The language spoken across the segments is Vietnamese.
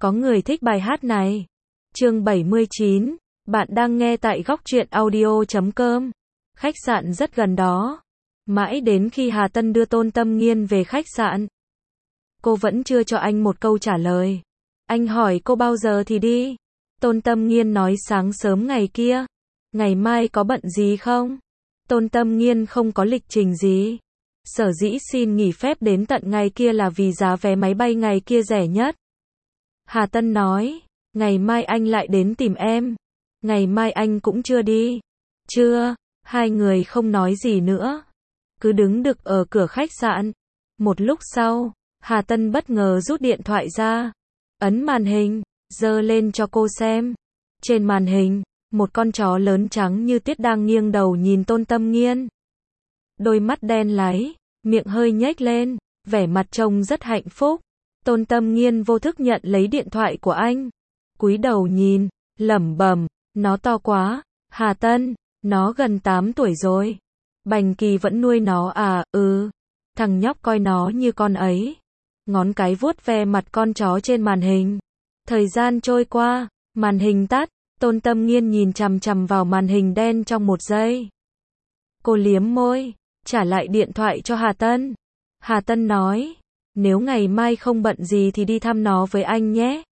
Có người thích bài hát này. Chương 79. Bạn đang nghe tại góc truyện audio.com. Khách sạn rất gần đó. Mãi đến khi Hà Tân đưa Tôn Tâm Nghiên về khách sạn, cô vẫn chưa cho anh một câu trả lời. Anh hỏi cô bao giờ thì đi. Tôn Tâm Nghiên nói sáng sớm ngày kia. Ngày mai có bận gì không? Tôn Tâm Nghiên không có lịch trình gì. Sở dĩ xin nghỉ phép đến tận ngày kia là vì giá vé máy bay ngày kia rẻ nhất. Hà Tân nói, ngày mai anh lại đến tìm em. Ngày mai anh cũng chưa đi. Chưa, hai người không nói gì nữa. Cứ đứng đực ở cửa khách sạn. Một lúc sau, Hà Tân bất ngờ rút điện thoại ra. Ấn màn hình, giơ lên cho cô xem. Trên màn hình, một con chó lớn trắng như tuyết đang nghiêng đầu nhìn Tôn Tâm Nghiên. Đôi mắt đen láy, miệng hơi nhếch lên, vẻ mặt trông rất hạnh phúc. Tôn Tâm Nghiên vô thức nhận lấy điện thoại của anh. Cúi đầu nhìn, lẩm bẩm, nó to quá, Hà Tân, nó gần 8 tuổi rồi. Bành Kỳ vẫn nuôi nó à, thằng nhóc coi nó như con ấy. Ngón cái vuốt ve mặt con chó trên màn hình. Thời gian trôi qua, màn hình tắt, Tôn Tâm Nghiên nhìn chằm chằm vào màn hình đen trong một giây. Cô liếm môi, trả lại điện thoại cho Hà Tân. Hà Tân nói, nếu ngày mai không bận gì thì đi thăm nó với anh nhé.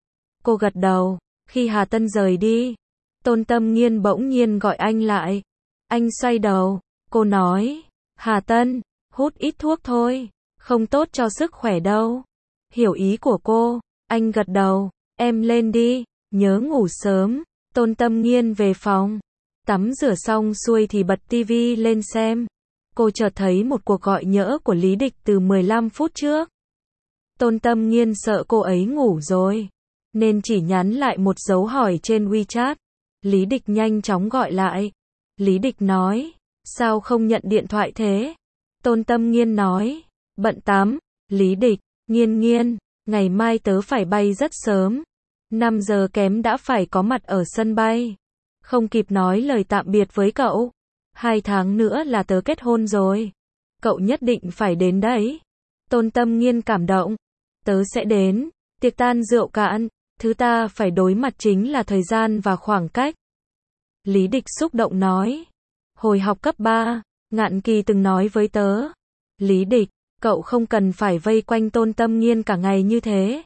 Cô gật đầu. Khi Hà Tân rời đi, Tôn Tâm Nghiên bỗng nhiên gọi anh lại. Anh xoay đầu, cô nói, Hà Tân, hút ít thuốc thôi, không tốt cho sức khỏe đâu. Hiểu ý của cô, anh gật đầu, em lên đi, nhớ ngủ sớm. Tôn Tâm Nghiên về phòng, tắm rửa xong xuôi thì bật tivi lên xem. Cô chợt thấy một cuộc gọi nhỡ của Lý Địch từ 15 phút trước. Tôn Tâm Nghiên sợ cô ấy ngủ rồi, nên chỉ nhắn lại một dấu hỏi trên WeChat. Lý Địch nhanh chóng gọi lại. Lý Địch nói, sao không nhận điện thoại thế? Tôn Tâm Nghiên nói, bận tắm. Lý Địch, Nghiên, ngày mai tớ phải bay rất sớm. 5 giờ kém đã phải có mặt ở sân bay. Không kịp nói lời tạm biệt với cậu. 2 tháng nữa là tớ kết hôn rồi. Cậu nhất định phải đến đấy. Tôn Tâm Nghiên cảm động. Tớ sẽ đến. Tiệc tan rượu cạn. Thứ ta phải đối mặt chính là thời gian và khoảng cách. Lý Địch xúc động nói. Hồi học cấp 3, Ngạn Kỳ từng nói với tớ. Lý Địch, cậu không cần phải vây quanh Tôn Tâm Nghiên cả ngày như thế.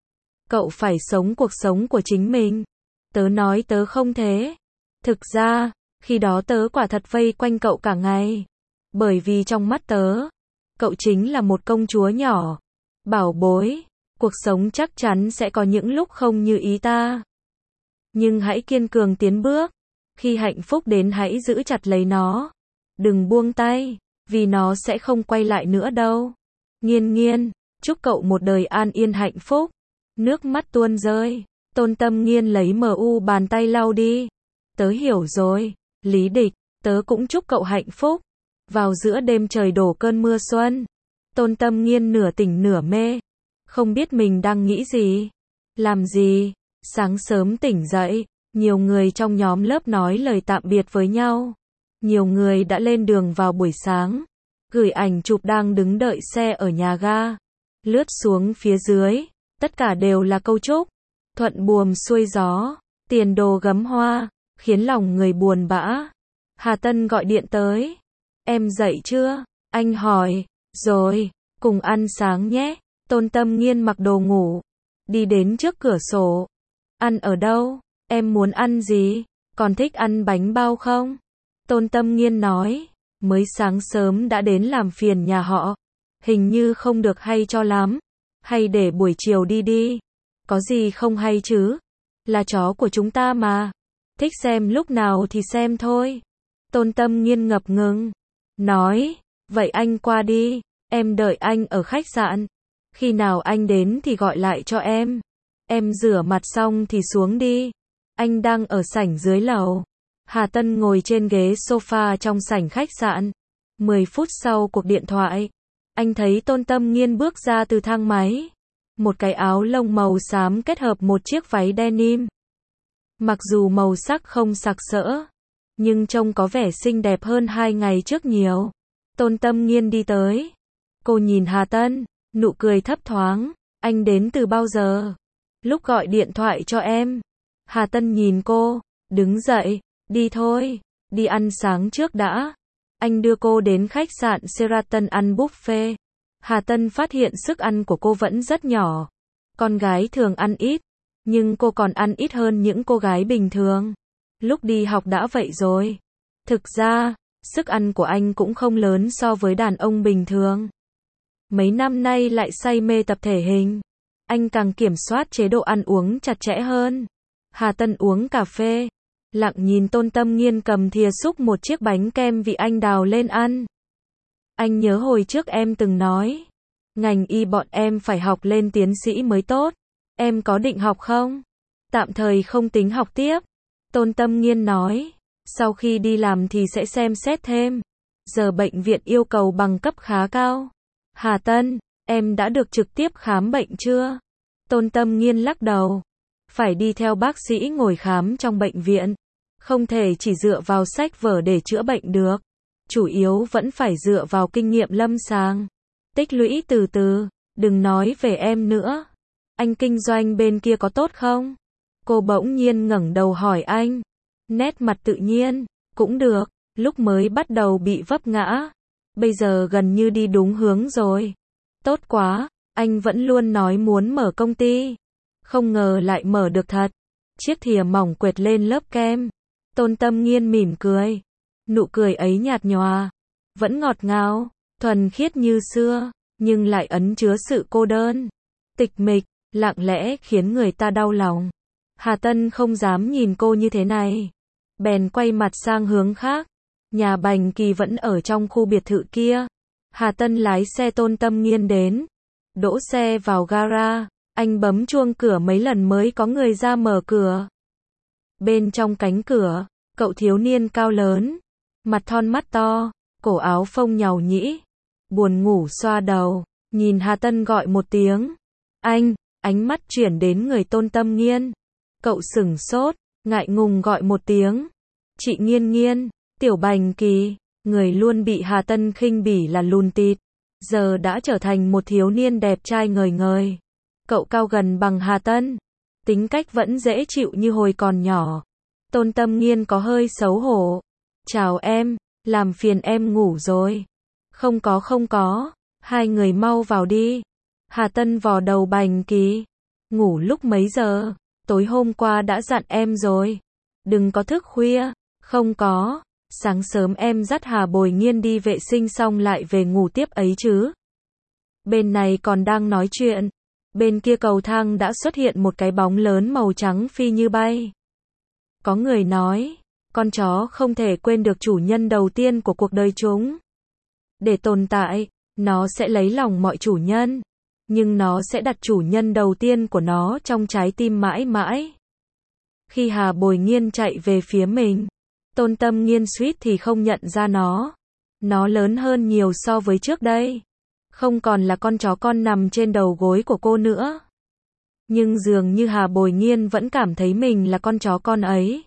Cậu phải sống cuộc sống của chính mình. Tớ nói tớ không thế. Thực ra, khi đó tớ quả thật vây quanh cậu cả ngày. Bởi vì trong mắt tớ, cậu chính là một công chúa nhỏ. Bảo bối, cuộc sống chắc chắn sẽ có những lúc không như ý ta. Nhưng hãy kiên cường tiến bước. Khi hạnh phúc đến hãy giữ chặt lấy nó. Đừng buông tay, vì nó sẽ không quay lại nữa đâu. Nghiên, chúc cậu một đời an yên hạnh phúc. Nước mắt tuôn rơi. Tôn Tâm Nghiên lấy bàn tay lau đi. Tớ hiểu rồi. Lý Địch, tớ cũng chúc cậu hạnh phúc. Vào giữa đêm trời đổ cơn mưa xuân, Tôn Tâm Nghiên nửa tỉnh nửa mê. Không biết mình đang nghĩ gì. Làm gì. Sáng sớm tỉnh dậy, nhiều người trong nhóm lớp nói lời tạm biệt với nhau. Nhiều người đã lên đường vào buổi sáng. Gửi ảnh chụp đang đứng đợi xe ở nhà ga. Lướt xuống phía dưới, tất cả đều là câu chúc. Thuận buồm xuôi gió, tiền đồ gấm hoa, khiến lòng người buồn bã. Hà Tân gọi điện tới. Em dậy chưa? Anh hỏi. Rồi, cùng ăn sáng nhé. Tôn Tâm Nghiên mặc đồ ngủ, đi đến trước cửa sổ. Ăn ở đâu? Em muốn ăn gì? Còn thích ăn bánh bao không? Tôn Tâm Nghiên nói, mới sáng sớm đã đến làm phiền nhà họ. Hình như không được hay cho lắm. Hay để buổi chiều đi. Có gì không hay chứ? Là chó của chúng ta mà. Thích xem lúc nào thì xem thôi. Tôn Tâm Nghiên ngập ngừng. Nói, vậy anh qua đi. Em đợi anh ở khách sạn. Khi nào anh đến thì gọi lại cho em. Em rửa mặt xong thì xuống đi. Anh đang ở sảnh dưới lầu. Hà Tân ngồi trên ghế sofa trong sảnh khách sạn. 10 phút sau cuộc điện thoại, anh thấy Tôn Tâm Nghiên bước ra từ thang máy. Một cái áo lông màu xám kết hợp một chiếc váy denim. Mặc dù màu sắc không sặc sỡ, nhưng trông có vẻ xinh đẹp hơn 2 ngày trước nhiều. Tôn Tâm Nghiên đi tới. Cô nhìn Hà Tân, nụ cười thấp thoáng. Anh đến từ bao giờ? lúc gọi điện thoại cho em. Hà Tân nhìn cô, đứng dậy, đi thôi, đi ăn sáng trước đã. Anh đưa cô đến khách sạn Sheraton ăn buffet. Hà Tân phát hiện sức ăn của cô vẫn rất nhỏ. Con gái thường ăn ít, nhưng cô còn ăn ít hơn những cô gái bình thường. Lúc đi học đã vậy rồi. Thực ra, sức ăn của anh cũng không lớn so với đàn ông bình thường. Mấy năm nay lại say mê tập thể hình. Anh càng kiểm soát chế độ ăn uống chặt chẽ hơn. Hà Tân uống cà phê, lặng nhìn Tôn Tâm Nghiên cầm thìa xúc một chiếc bánh kem vị anh đào lên ăn. Anh nhớ hồi trước em từng nói, ngành y bọn em phải học lên tiến sĩ mới tốt. Em có định học không? Tạm thời không tính học tiếp. Tôn Tâm Nghiên nói, sau khi đi làm thì sẽ xem xét thêm. Giờ bệnh viện yêu cầu bằng cấp khá cao. Hà Tân, em đã được trực tiếp khám bệnh chưa? Tôn Tâm Nghiên lắc đầu. Phải đi theo bác sĩ ngồi khám trong bệnh viện. Không thể chỉ dựa vào sách vở để chữa bệnh được. Chủ yếu vẫn phải dựa vào kinh nghiệm lâm sàng. Tích lũy từ từ, đừng nói về em nữa. Anh kinh doanh bên kia có tốt không? Cô bỗng nhiên ngẩng đầu hỏi anh. Nét mặt tự nhiên, cũng được, lúc mới bắt đầu bị vấp ngã. Bây giờ gần như đi đúng hướng rồi. Tốt quá, anh vẫn luôn nói muốn mở công ty. Không ngờ lại mở được thật. Chiếc thìa mỏng quệt lên lớp kem. Tôn Tâm Nghiên mỉm cười. Nụ cười ấy nhạt nhòa, vẫn ngọt ngào, thuần khiết như xưa, nhưng lại ẩn chứa sự cô đơn, tịch mịch, lặng lẽ khiến người ta đau lòng. Hà Tân không dám nhìn cô như thế này. Bèn quay mặt sang hướng khác. Nhà Bành Kỳ vẫn ở trong khu biệt thự kia. Hà Tân lái xe Tôn Tâm Nghiên đến. Đỗ xe vào gara. Anh bấm chuông cửa mấy lần mới có người ra mở cửa. Bên trong cánh cửa, cậu thiếu niên cao lớn, mặt thon mắt to, cổ áo phông nhàu nhĩ, buồn ngủ xoa đầu, nhìn Hà Tân gọi một tiếng. Anh, ánh mắt chuyển đến người Tôn Tâm Nghiên. Cậu sửng sốt, ngại ngùng gọi một tiếng. Chị Nghiên Nghiên, Tiểu Bành Kỳ, người luôn bị Hà Tân khinh bỉ là lùn tịt, giờ đã trở thành một thiếu niên đẹp trai ngời ngời. Cậu cao gần bằng Hà Tân, tính cách vẫn dễ chịu như hồi còn nhỏ. Tôn Tâm Nghiên có hơi xấu hổ. Chào em, làm phiền em ngủ rồi. Không có, hai người mau vào đi. Hà Tân vò đầu Bành Kỳ. Ngủ lúc mấy giờ? Tối hôm qua đã dặn em rồi. Đừng có thức khuya. Không có, sáng sớm em dắt Hà Bồi Nghiên đi vệ sinh xong lại về ngủ tiếp ấy chứ. Bên này còn đang nói chuyện. Bên kia cầu thang đã xuất hiện một cái bóng lớn màu trắng phi như bay. Có người nói, con chó không thể quên được chủ nhân đầu tiên của cuộc đời chúng. Để tồn tại, nó sẽ lấy lòng mọi chủ nhân. Nhưng nó sẽ đặt chủ nhân đầu tiên của nó trong trái tim mãi mãi. Khi Hà Bồi Nghiên chạy về phía mình, Tôn Tâm Nghiên suýt thì không nhận ra nó. Nó lớn hơn nhiều so với trước đây. Không còn là con chó con nằm trên đầu gối của cô nữa. Nhưng dường như Hà Bồi Nghiên vẫn cảm thấy mình là con chó con ấy.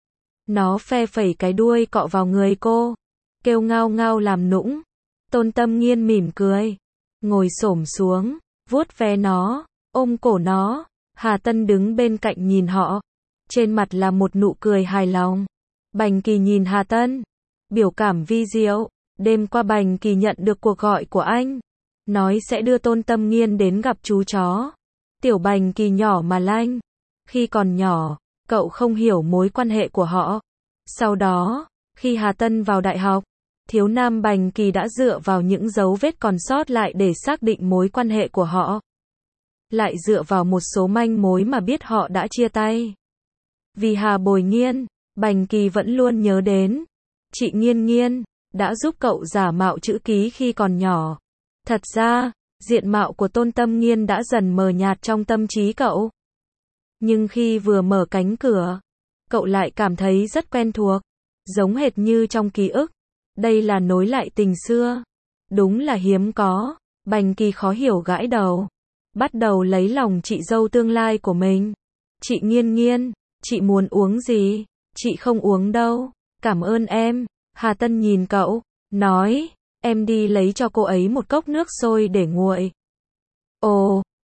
Nó phe phẩy cái đuôi cọ vào người cô, kêu ngao ngao làm nũng. Tôn Tâm Nghiên mỉm cười, ngồi xổm xuống, vuốt ve nó, ôm cổ nó. Hà Tân đứng bên cạnh nhìn họ, trên mặt là một nụ cười hài lòng. Bành Kỳ nhìn Hà Tân, biểu cảm vi diệu. Đêm qua Bành Kỳ nhận được cuộc gọi của anh, nói sẽ đưa Tôn Tâm Nghiên đến gặp chú chó. Tiểu Bành Kỳ nhỏ mà lanh. Khi còn nhỏ, cậu không hiểu mối quan hệ của họ. Sau đó, khi Hà Tân vào đại học, thiếu nam Bành Kỳ đã dựa vào những dấu vết còn sót lại để xác định mối quan hệ của họ. Lại dựa vào một số manh mối mà biết họ đã chia tay. Vì Hà Bồi Nghiên, Bành Kỳ vẫn luôn nhớ đến. Chị Nghiên Nghiên đã giúp cậu giả mạo chữ ký khi còn nhỏ. Thật ra, diện mạo của Tôn Tâm Nghiên đã dần mờ nhạt trong tâm trí cậu. Nhưng khi vừa mở cánh cửa, cậu lại cảm thấy rất quen thuộc, giống hệt như trong ký ức. Đây là nối lại tình xưa. Đúng là hiếm có. Bành Kỳ khó hiểu gãi đầu, bắt đầu lấy lòng chị dâu tương lai của mình. Chị Nghiên Nghiên, chị muốn uống gì? Chị không uống đâu. Cảm ơn em. Hà Tân nhìn cậu, nói, em đi lấy cho cô ấy một cốc nước sôi để nguội. Ồ,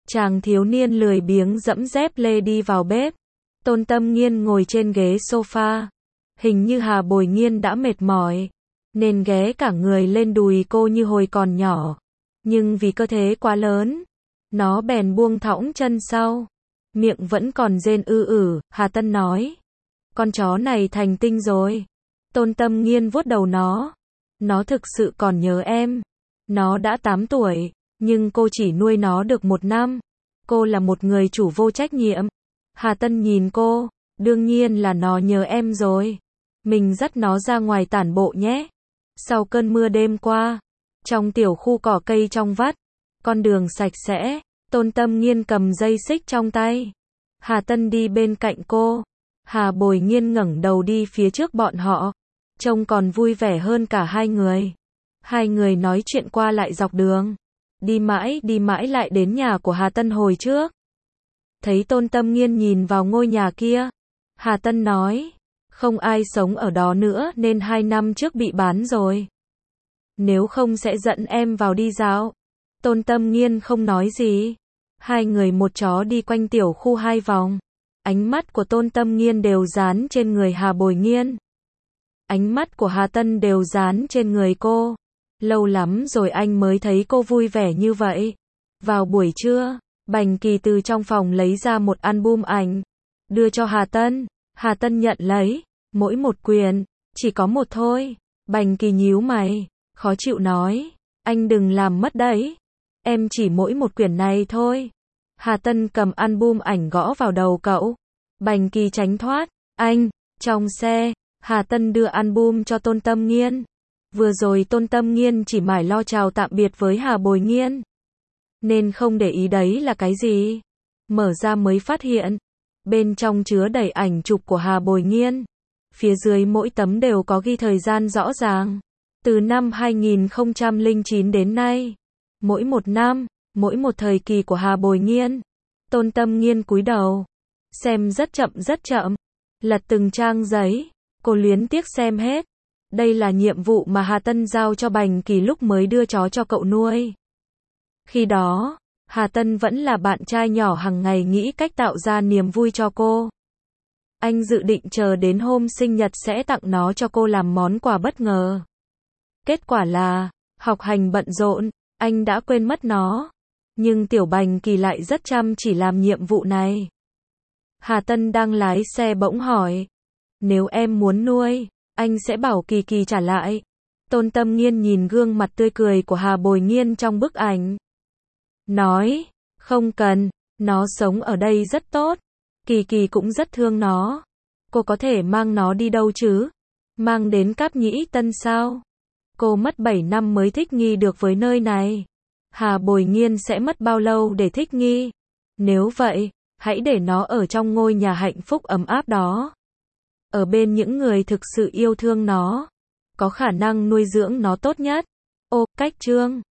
Chàng thiếu niên lười biếng giẫm dép lê đi vào bếp. Tôn Tâm Nghiên ngồi trên ghế sofa. Hình như Hà Bồi Nghiên đã mệt mỏi, nên ghé cả người lên đùi cô như hồi còn nhỏ. Nhưng vì cơ thể quá lớn, nó bèn buông thõng chân sau. Miệng vẫn còn rên Hà Tân nói. Con chó này thành tinh rồi. Tôn Tâm Nghiên vuốt đầu nó. Nó thực sự còn nhớ em. Nó đã 8 tuổi, nhưng cô chỉ nuôi nó được 1 năm. Cô là một người chủ vô trách nhiệm. Hà Tân nhìn cô. Đương nhiên là nó nhớ em rồi. Mình dắt nó ra ngoài tản bộ nhé. Sau cơn mưa đêm qua, trong tiểu khu cỏ cây trong vắt, con đường sạch sẽ, Tôn Tâm Nghiên cầm dây xích trong tay. Hà Tân đi bên cạnh cô. Hà Bồi Nghiên ngẩng đầu đi phía trước bọn họ. Trông còn vui vẻ hơn cả hai người. Hai người nói chuyện qua lại dọc đường. Đi mãi lại đến nhà của Hà Tân hồi trước. Thấy Tôn Tâm Nghiên nhìn vào ngôi nhà kia. Hà Tân nói. Không ai sống ở đó nữa nên 2 năm trước bị bán rồi. Nếu không sẽ dẫn em vào đi dạo. Tôn Tâm Nghiên không nói gì. Hai người một chó đi quanh tiểu khu 2 vòng. Ánh mắt của Tôn Tâm Nghiên đều dán trên người Hà Bồi Nghiên. Ánh mắt của Hà Tân đều dán trên người cô. Lâu lắm rồi anh mới thấy cô vui vẻ như vậy. Vào buổi trưa, Bành Kỳ từ trong phòng lấy ra một album ảnh. Đưa cho Hà Tân. Hà Tân nhận lấy. Mỗi một quyển. Chỉ có một thôi. Bành Kỳ nhíu mày. Khó chịu nói. Anh đừng làm mất đấy. Em chỉ mỗi một quyển này thôi. Hà Tân cầm album ảnh gõ vào đầu cậu. Bành Kỳ tránh thoát. Anh. Trong xe, Hà Tân đưa album cho Tôn Tâm Nghiên. Vừa rồi Tôn Tâm Nghiên chỉ mải lo chào tạm biệt với Hà Bồi Nghiên, nên không để ý đấy là cái gì. Mở ra mới phát hiện. Bên trong chứa đầy ảnh chụp của Hà Bồi Nghiên. Phía dưới mỗi tấm đều có ghi thời gian rõ ràng. Từ năm 2009 đến nay. Mỗi một năm, mỗi một thời kỳ của Hà Bồi Nghiên. Tôn Tâm Nghiên cúi đầu. Xem rất chậm. Lật từng trang giấy. Cô luyến tiếc xem hết. Đây là nhiệm vụ mà Hà Tân giao cho Bành Kỳ lúc mới đưa chó cho cậu nuôi. Khi đó, Hà Tân vẫn là bạn trai nhỏ hàng ngày nghĩ cách tạo ra niềm vui cho cô. Anh dự định chờ đến hôm sinh nhật sẽ tặng nó cho cô làm món quà bất ngờ. Kết quả là, học hành bận rộn, anh đã quên mất nó. Nhưng tiểu Bành Kỳ lại rất chăm chỉ làm nhiệm vụ này. Hà Tân đang lái xe bỗng hỏi. Nếu em muốn nuôi, anh sẽ bảo Kỳ Kỳ trả lại. Tôn Tâm Nghiên nhìn gương mặt tươi cười của Hà Bồi Nghiên trong bức ảnh. Nói, không cần, nó sống ở đây rất tốt. Kỳ Kỳ cũng rất thương nó. Cô có thể mang nó đi đâu chứ? Mang đến Cáp Nhĩ Tân sao? Cô mất 7 năm mới thích nghi được với nơi này. Hà Bồi Nghiên sẽ mất bao lâu để thích nghi? Nếu vậy, hãy để nó ở trong ngôi nhà hạnh phúc ấm áp đó. Ở bên những người thực sự yêu thương nó. Có khả năng nuôi dưỡng nó tốt nhất. Ô, cách chương.